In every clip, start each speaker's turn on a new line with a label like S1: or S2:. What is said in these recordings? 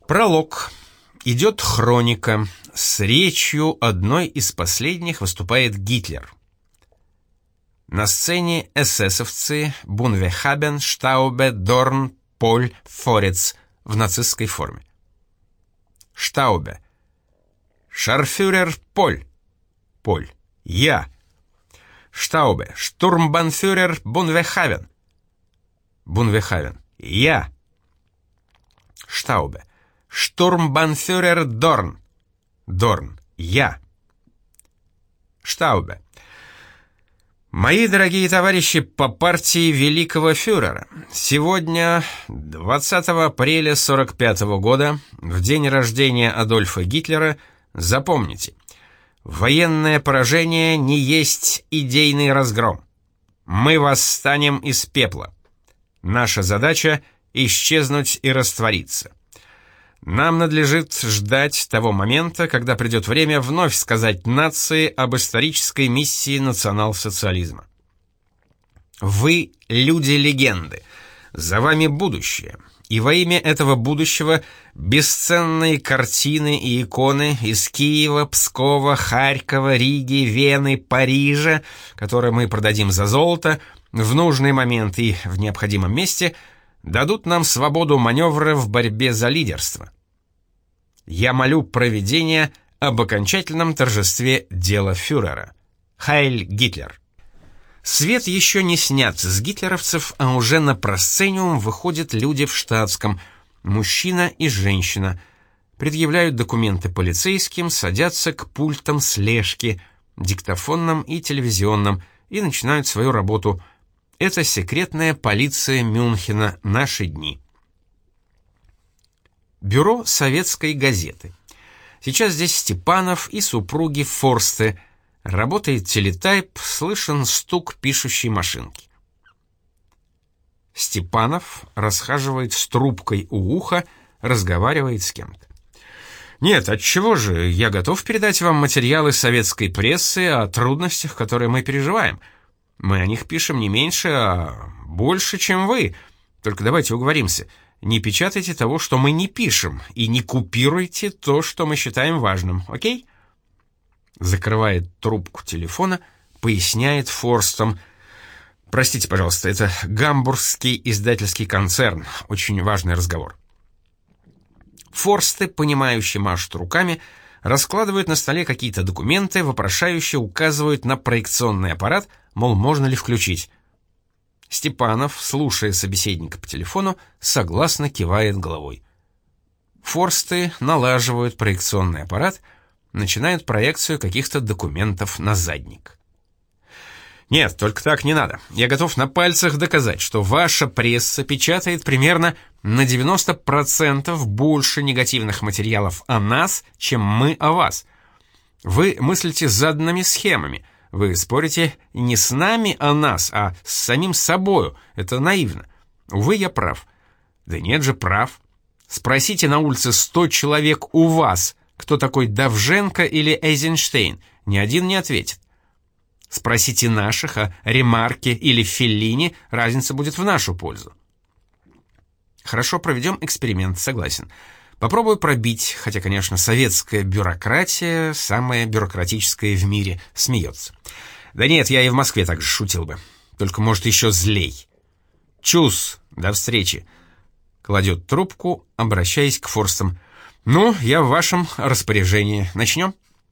S1: Пролог. Идет хроника. С речью одной из последних выступает Гитлер. На сцене эсэсовцы Бунвехабен, Штаубе, Дорн, Поль, Форец в нацистской форме. Штаубе. Шарфюрер Поль. Поль. Я. Штаубе. Штурмбанфюрер Бунвехабен. Бунвехабен. Я. Штаубе. Штурмбанфюрер Дорн. Дорн. Я. Штаубе. Мои дорогие товарищи по партии великого фюрера, сегодня, 20 апреля 1945 года, в день рождения Адольфа Гитлера, запомните, военное поражение не есть идейный разгром. Мы восстанем из пепла. Наша задача — исчезнуть и раствориться. Нам надлежит ждать того момента, когда придет время вновь сказать нации об исторической миссии национал-социализма. Вы — люди-легенды, за вами будущее, и во имя этого будущего бесценные картины и иконы из Киева, Пскова, Харькова, Риги, Вены, Парижа, которые мы продадим за золото, в нужный момент и в необходимом месте, дадут нам свободу маневра в борьбе за лидерство. Я молю провидения об окончательном торжестве дела фюрера. Хайль Гитлер. Свет еще не снят с гитлеровцев, а уже на просцениум выходят люди в штатском, мужчина и женщина, предъявляют документы полицейским, садятся к пультам слежки, диктофонным и телевизионным, и начинают свою работу. Это секретная полиция Мюнхена, наши дни. Бюро советской газеты. Сейчас здесь Степанов и супруги Форсты. Работает телетайп, слышен стук пишущей машинки. Степанов расхаживает с трубкой у уха, разговаривает с кем-то. Нет, отчего же, я готов передать вам материалы советской прессы о трудностях, которые мы переживаем. Мы о них пишем не меньше, а больше, чем вы. Только давайте уговоримся. Не печатайте того, что мы не пишем, и не купируйте то, что мы считаем важным, окей? Закрывает трубку телефона, поясняет Форстам. Простите, пожалуйста, это гамбургский издательский концерн, очень важный разговор. Форсты, понимающе машут руками, раскладывают на столе какие-то документы, вопрошающе указывают на проекционный аппарат, мол, можно ли включить. Степанов, слушая собеседника по телефону, согласно кивает головой. Форсты налаживают проекционный аппарат, начинают проекцию каких-то документов на задник. Нет, только так не надо. Я готов на пальцах доказать, что ваша пресса печатает примерно на 90% больше негативных материалов о нас, чем мы о вас. Вы мыслите заданными схемами. Вы спорите не с нами о нас, а с самим собою. Это наивно. Увы, я прав. Да нет же, прав. Спросите на улице 100 человек у вас, кто такой Довженко или Эйзенштейн. Ни один не ответит. Спросите наших о Ремарке или Феллини, разница будет в нашу пользу. Хорошо, проведем эксперимент, согласен. Попробую пробить, хотя, конечно, советская бюрократия, самая бюрократическая в мире, смеется. Да нет, я и в Москве так же шутил бы. Только, может, еще злей. Чус, до встречи. Кладет трубку, обращаясь к Форстам. Ну, я в вашем распоряжении. Начнем?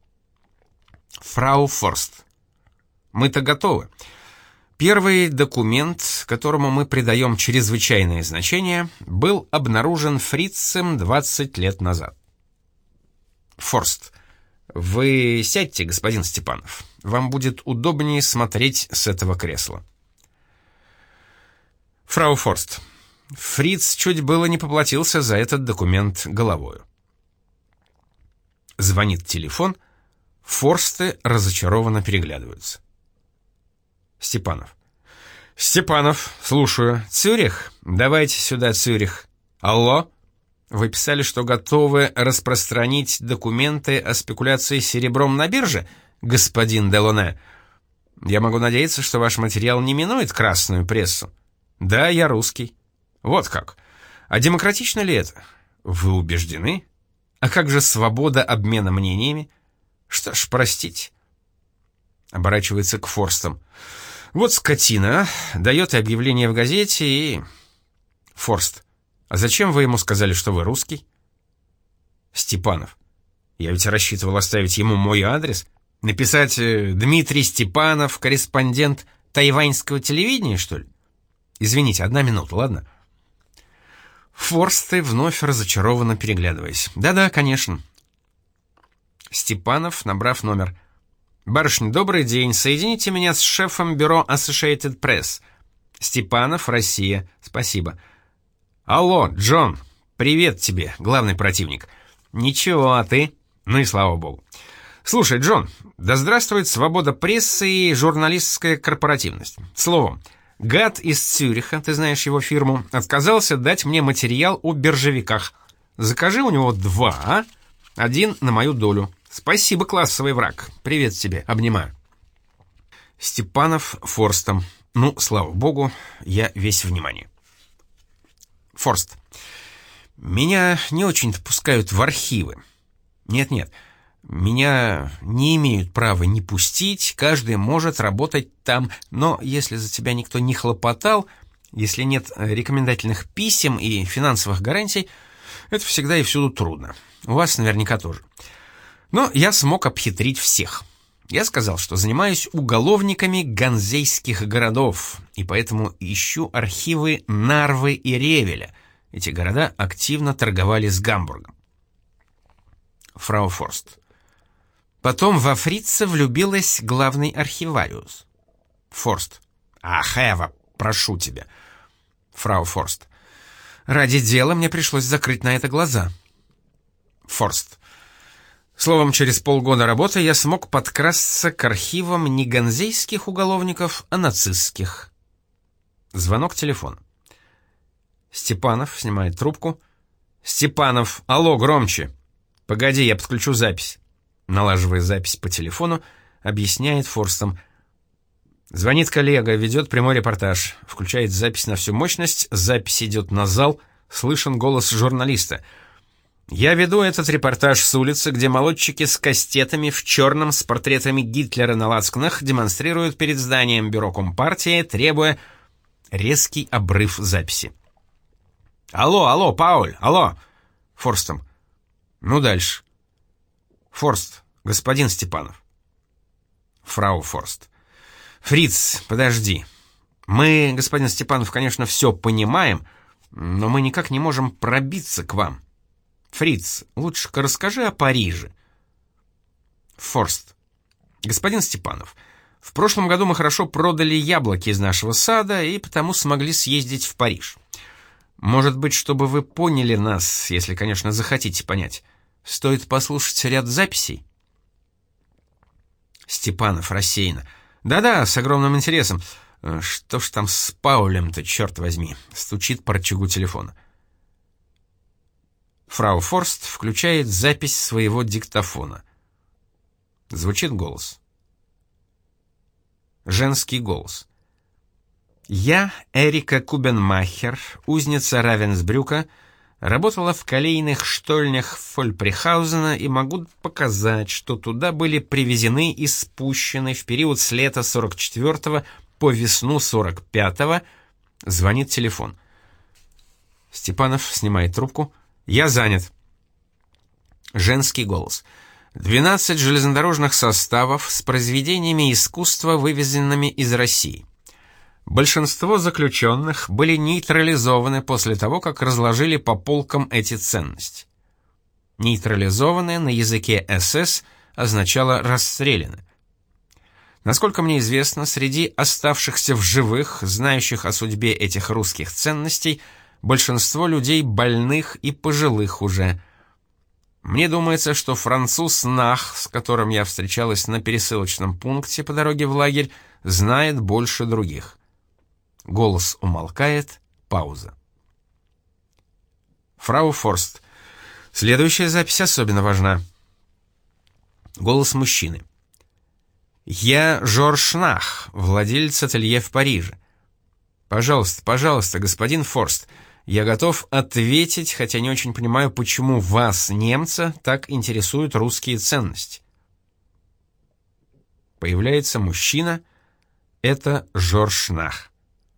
S1: Фрау Форст. Мы-то готовы. Первый документ, которому мы придаем чрезвычайное значение, был обнаружен фрицем 20 лет назад. Форст. Вы сядьте, господин Степанов. Вам будет удобнее смотреть с этого кресла. Фрау Форст. Фриц чуть было не поплатился за этот документ головою. Звонит телефон. Форсты разочарованно переглядываются. Степанов. Степанов, слушаю. Цюрих? Давайте сюда, Цюрих. Алло? Вы писали, что готовы распространить документы о спекуляции серебром на бирже, господин Делоне? Я могу надеяться, что ваш материал не минует красную прессу. Да, я русский. Вот как. А демократично ли это? Вы убеждены? А как же свобода обмена мнениями? Что ж, простите. Оборачивается к Форстам. Вот скотина, дает объявление в газете и... Форст. А зачем вы ему сказали, что вы русский? Степанов. Я ведь рассчитывал оставить ему мой адрес. Написать «Дмитрий Степанов, корреспондент тайваньского телевидения», что ли? Извините, 1 минута, ладно? Форсты вновь разочарованно переглядываясь. Да-да, конечно. Степанов, набрав номер. «Барышня, добрый день. Соедините меня с шефом бюро Associated Press. Степанов, Россия. Спасибо. Алло, Джон. Привет тебе, главный противник. Ничего, а ты? Ну и слава богу. Слушай, Джон, да здравствует свобода прессы и журналистская корпоративность. Словом, гад из Цюриха, ты знаешь его фирму, отказался дать мне материал о биржевиках. Закажи у него 2, а? 1 на мою долю. Спасибо, классовый враг. Привет тебе, обнимаю». Степанов Форстом. Ну, слава богу, я весь внимание. Форст. Меня не очень-то пускают в архивы. Нет-нет, меня не имеют права не пустить, каждый может работать там, но если за тебя никто не хлопотал, если нет рекомендательных писем и финансовых гарантий, это всегда и всюду трудно. У вас наверняка тоже. Но я смог обхитрить всех. Я сказал, что занимаюсь уголовниками ганзейских городов, и поэтому ищу архивы Нарвы и Ревеля. Эти города активно торговали с Гамбургом. Фрау Форст. Потом во фрица влюбилась главный архивариус. Форст. Ах, Эва, прошу тебя. Фрау Форст. Ради дела мне пришлось закрыть на это глаза. Форст. Словом, через полгода работы я смог подкрасться к архивам не ганзейских уголовников, а нацистских. Звонок телефона. Степанов снимает трубку. Степанов, алло, громче. Погоди, я подключу запись. Налаживая запись по телефону, объясняет Форстом. Звонит коллега, ведет прямой репортаж. Включает запись на всю мощность, запись идет на зал, слышен голос журналиста. Я веду этот репортаж с улицы, где молодчики с кастетами в черном с портретами Гитлера на лацканах демонстрируют перед зданием бюро Компартии, требуя... Резкий обрыв записи. Алло, алло, Пауль, алло. Форстом. Ну дальше. Форст, господин Степанов. Фрау Форст. Фриц, подожди. Мы, господин Степанов, конечно, все понимаем, но мы никак не можем пробиться к вам. Фриц, лучше-ка расскажи о Париже. Форст. Господин Степанов, в прошлом году мы хорошо продали яблоки из нашего сада и потому смогли съездить в Париж. Может быть, чтобы вы поняли нас, если, конечно, захотите понять, стоит послушать ряд записей? Степанов рассеянно. Да-да, с огромным интересом. Что ж там с Паулем-то, черт возьми? Стучит по рычагу телефона. Фрау Форст включает запись своего диктофона. Звучит голос. Женский голос. Я, Эрика Кубенмахер, узница Равенсбрюка, работала в колейных штольнях Фольприхаузена и могу показать, что туда были привезены и спущены в период с лета 44-го по весну 45-го. Звонит телефон. Степанов снимает трубку. Я занят. Женский голос. 12 железнодорожных составов с произведениями искусства, вывезенными из России. Большинство заключенных были нейтрализованы после того, как разложили по полкам эти ценности. Нейтрализованные на языке СС означало «расстреляны». Насколько мне известно, среди оставшихся в живых, знающих о судьбе этих русских ценностей, большинство людей больных и пожилых уже. Мне думается, что француз Нах, с которым я встречалась на пересылочном пункте по дороге в лагерь, знает больше других. Голос умолкает, пауза. Фрау Форст. Следующая запись особенно важна. Голос мужчины. Я Жорж Нах, владелец ателье в Париже. Пожалуйста, пожалуйста, господин Форст, Я готов ответить, хотя не очень понимаю, почему вас, немца, так интересуют русские ценности. Появляется мужчина. Это Жорж Нах.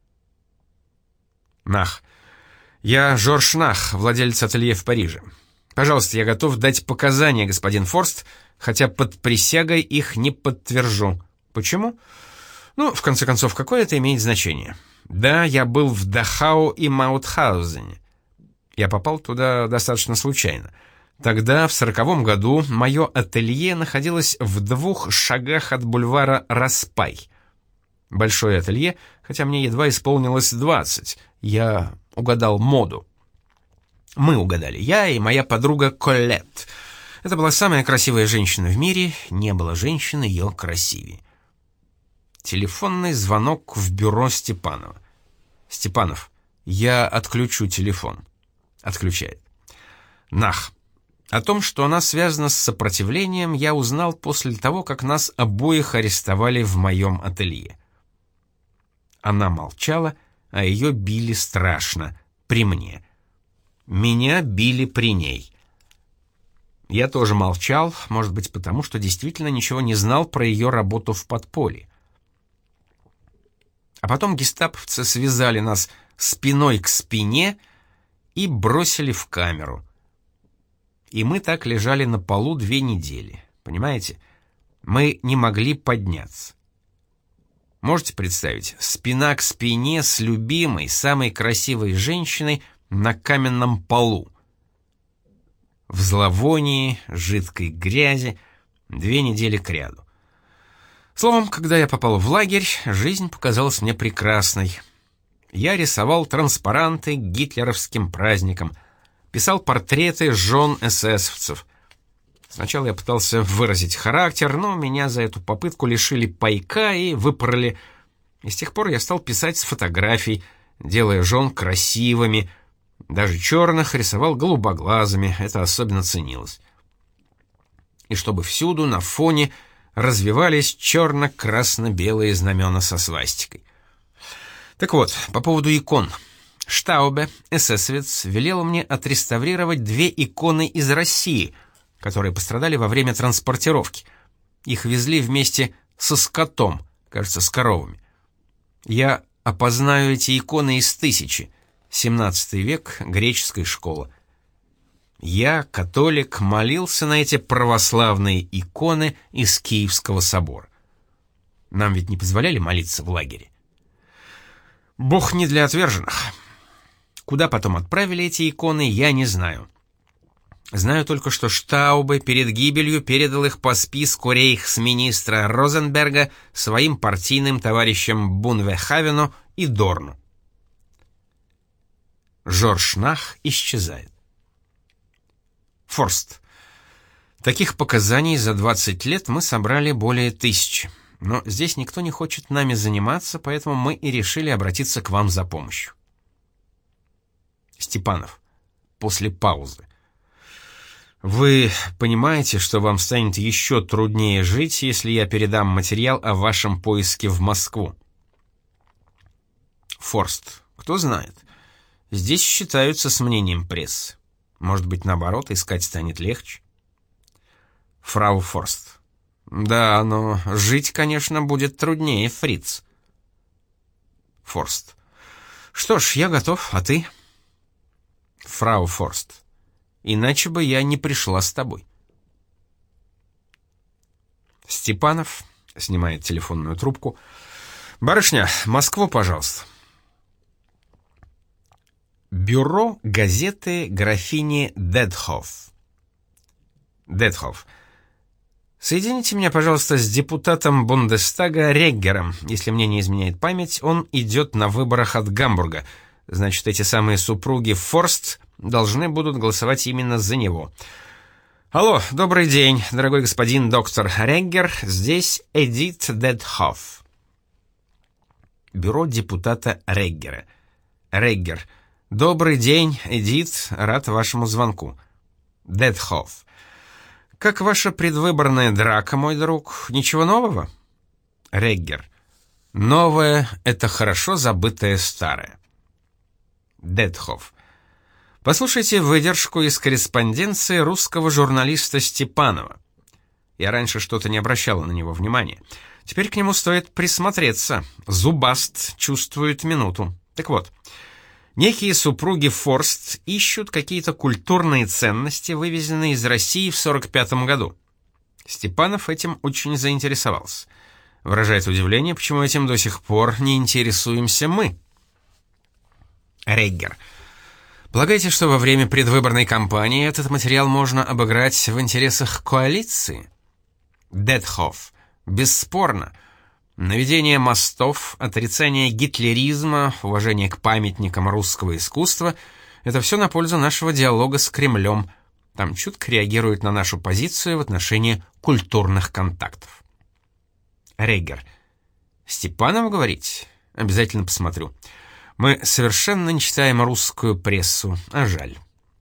S1: Нах. Я Жорж Нах, владелец ателье в Париже. Пожалуйста, я готов дать показания, господин Форст, хотя под присягой их не подтвержу. Почему? Ну, в конце концов, какое это имеет значение? Да, я был в Дахау и Маутхаузене. Я попал туда достаточно случайно. Тогда, в 40-м году, мое ателье находилось в 2 шагах от бульвара Распай. Большое ателье, хотя мне едва исполнилось 20. Я угадал моду. Мы угадали, я и моя подруга Коллетт. Это была самая красивая женщина в мире, не было женщины ее красивее. Телефонный звонок в бюро Степанова. Степанов, я отключу телефон. Отключает. Нах. О том, что она связана с сопротивлением, я узнал после того, как нас обоих арестовали в моем ателье. Она молчала, а ее били страшно. При мне. Меня били при ней. Я тоже молчал, может быть, потому что действительно ничего не знал про ее работу в подполье. А потом гестаповцы связали нас спиной к спине и бросили в камеру. И мы так лежали на полу 2 недели. Понимаете? Мы не могли подняться. Можете представить, спина к спине с любимой, самой красивой женщиной на каменном полу. В зловонии, жидкой грязи, 2 недели кряду. Словом, когда я попал в лагерь, жизнь показалась мне прекрасной. Я рисовал транспаранты к гитлеровским праздникам, писал портреты жен эсэсовцев. Сначала я пытался выразить характер, но меня за эту попытку лишили пайка и выпороли. И с тех пор я стал писать с фотографий, делая жен красивыми. Даже черных рисовал голубоглазыми, это особенно ценилось. И чтобы всюду на фоне развивались черно-красно-белые знамена со свастикой. Так вот, по поводу икон. Штаубе, эсэсовец, велел мне отреставрировать 2 иконы из России, которые пострадали во время транспортировки. Их везли вместе со скотом, кажется, с коровами. Я опознаю эти иконы из 1000, 17 век, греческая школа. Я, католик, молился на эти православные иконы из Киевского собора. Нам ведь не позволяли молиться в лагере. Бог не для отверженных. Куда потом отправили эти иконы, я не знаю. Знаю только, что Штаубе перед гибелью передал их по списку рейхсминистра Розенберга своим партийным товарищам Бунвехавену и Дорну. Жорж Нах исчезает. Форст. Таких показаний за 20 лет мы собрали более 1000. Но здесь никто не хочет нами заниматься, поэтому мы и решили обратиться к вам за помощью. Степанов. После паузы. Вы понимаете, что вам станет еще труднее жить, если я передам материал о вашем поиске в Москву? Форст. Кто знает. Здесь считаются с мнением прессы. Может быть, наоборот, искать станет легче? Фрау Форст. Да, но жить, конечно, будет труднее, фриц. Форст. Что ж, я готов, а ты? Фрау Форст. Иначе бы я не пришла с тобой. Степанов снимает телефонную трубку. Барышня, Москву, пожалуйста. Бюро газеты графини Детхоф. Детхоф. Соедините меня, пожалуйста, с депутатом Бундестага Реггером. Если мне не изменяет память, он идет на выборах от Гамбурга. Значит, эти самые супруги Форст должны будут голосовать именно за него. Алло, добрый день, дорогой господин доктор Реггер. Здесь Эдит Детхоф. Бюро депутата Реггера. Реггер. Добрый день, Эдит, рад вашему звонку. Детхоф. Как ваша предвыборная драка, мой друг? Ничего нового? Реггер. Новое — это хорошо забытое старое. Детхоф. Послушайте выдержку из корреспонденции русского журналиста Степанова. Я раньше что-то не обращала на него внимания. Теперь к нему стоит присмотреться. Зубаст чувствует минуту. Так вот, некие супруги Форст ищут какие-то культурные ценности, вывезенные из России в 1945 году. Степанов этим очень заинтересовался. Выражает удивление, почему этим до сих пор не интересуемся мы. Реггер. Полагаете, что во время предвыборной кампании этот материал можно обыграть в интересах коалиции? Детхоф. Бесспорно. Наведение мостов, отрицание гитлеризма, уважение к памятникам русского искусства — это все на пользу нашего диалога с Кремлем. Там чутко реагируют на нашу позицию в отношении культурных контактов. Реггер. Степанов, говорить? Обязательно посмотрю. Мы совершенно не читаем русскую прессу, а жаль.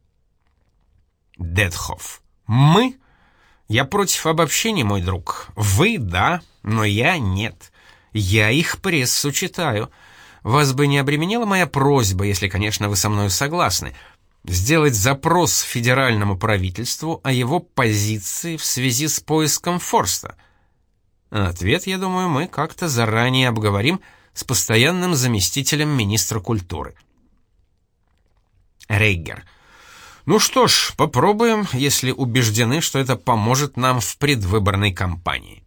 S1: Детхоф. Мы? Я против обобщений, мой друг. Вы — да, но я — нет. Я их прессу читаю. Вас бы не обременила моя просьба, если, конечно, вы со мной согласны, сделать запрос федеральному правительству о его позиции в связи с поиском Форста. Ответ, я думаю, мы как-то заранее обговорим с постоянным заместителем министра культуры. Рейгер. Ну что ж, попробуем, если убеждены, что это поможет нам в предвыборной кампании.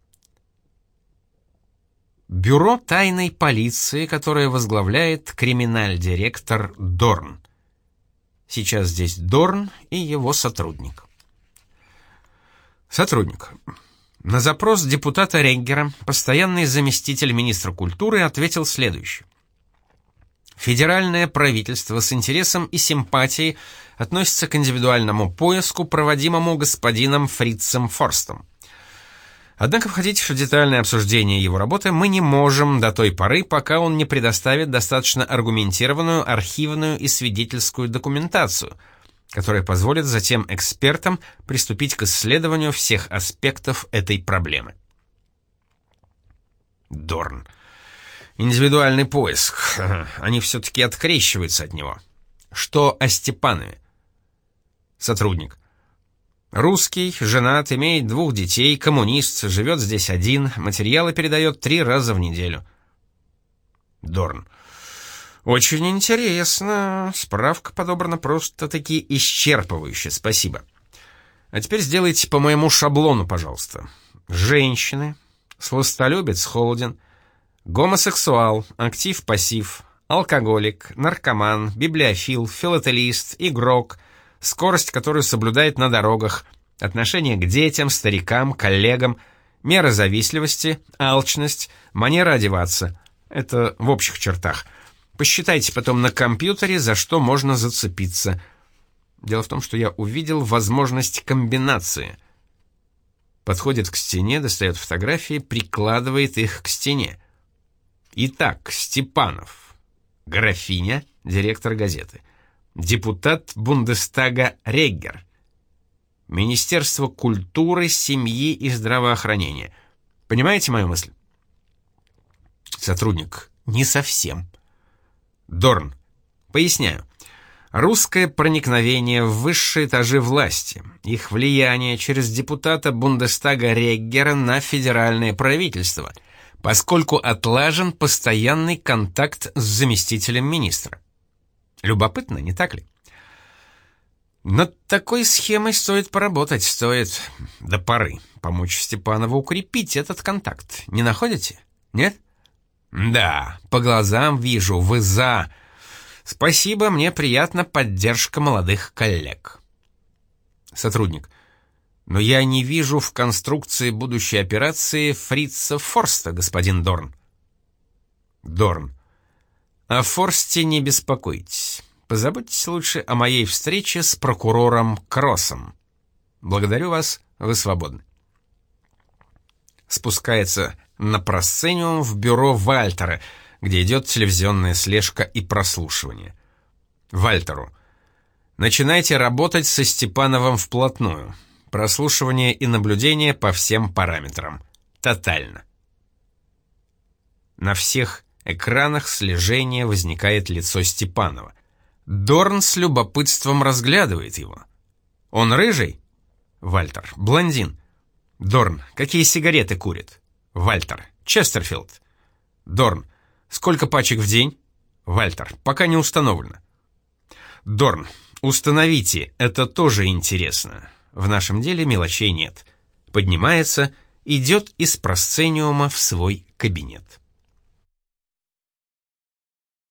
S1: Бюро тайной полиции, которое возглавляет криминаль-директор Дорн. Сейчас здесь Дорн и его сотрудник. Сотрудник. На запрос депутата Реггера постоянный заместитель министра культуры ответил следующее. Федеральное правительство с интересом и симпатией относится к индивидуальному поиску, проводимому господином Фрицем Форстом. Однако входить в детальное обсуждение его работы мы не можем до той поры, пока он не предоставит достаточно аргументированную архивную и свидетельскую документацию, которая позволит затем экспертам приступить к исследованию всех аспектов этой проблемы. Дорн. Индивидуальный поиск. Они все-таки открещиваются от него. Что о Степанове? Сотрудник. Русский, женат, имеет 2 детей, коммунист, живет здесь один, материалы передает 3 раза в неделю. Дорн. Очень интересно. Справка подобрана просто-таки исчерпывающе, спасибо. А теперь сделайте по моему шаблону, пожалуйста. Женщины, сластолюбец, холоден, гомосексуал, актив-пассив, алкоголик, наркоман, библиофил, филателист, игрок, скорость, которую соблюдает на дорогах, отношение к детям, старикам, коллегам, мера завистливости, алчность, манера одеваться. Это в общих чертах. Посчитайте потом на компьютере, за что можно зацепиться. Дело в том, что я увидел возможность комбинации. Подходит к стене, достает фотографии, прикладывает их к стене. Итак, Степанов. Графиня, директор газеты. Депутат Бундестага Реггер. Министерство культуры, семьи и здравоохранения. Понимаете мою мысль? Сотрудник. Не совсем. Дорн. Поясняю. Русское проникновение в высшие этажи власти, их влияние через депутата Бундестага Реггера на федеральное правительство, поскольку отлажен постоянный контакт с заместителем министра. Любопытно, не так ли? Над такой схемой стоит поработать, стоит до поры помочь Степанову укрепить этот контакт. Не находите? Нет? Да, по глазам вижу, вы за. Спасибо, мне приятна поддержка молодых коллег. Сотрудник. Но я не вижу в конструкции будущей операции Фрица Форста, господин Дорн. Дорн. О Форсте не беспокойтесь. Позаботьтесь лучше о моей встрече с прокурором Кроссом. Благодарю вас, вы свободны. Спускается на просцениум в бюро Вальтера, где идет телевизионная слежка и прослушивание. Вальтеру. Начинайте работать со Степановым вплотную. Прослушивание и наблюдение по всем параметрам. Тотально. На всех экранах слежения возникает лицо Степанова. Дорн с любопытством разглядывает его. Он рыжий? Вальтер. Блондин. Дорн. Какие сигареты курит? Вальтер. Честерфилд. Дорн. Сколько пачек в день? Вальтер. Пока не установлено. Дорн. Установите, это тоже интересно. В нашем деле мелочей нет. Поднимается, идет из просцениума в свой кабинет.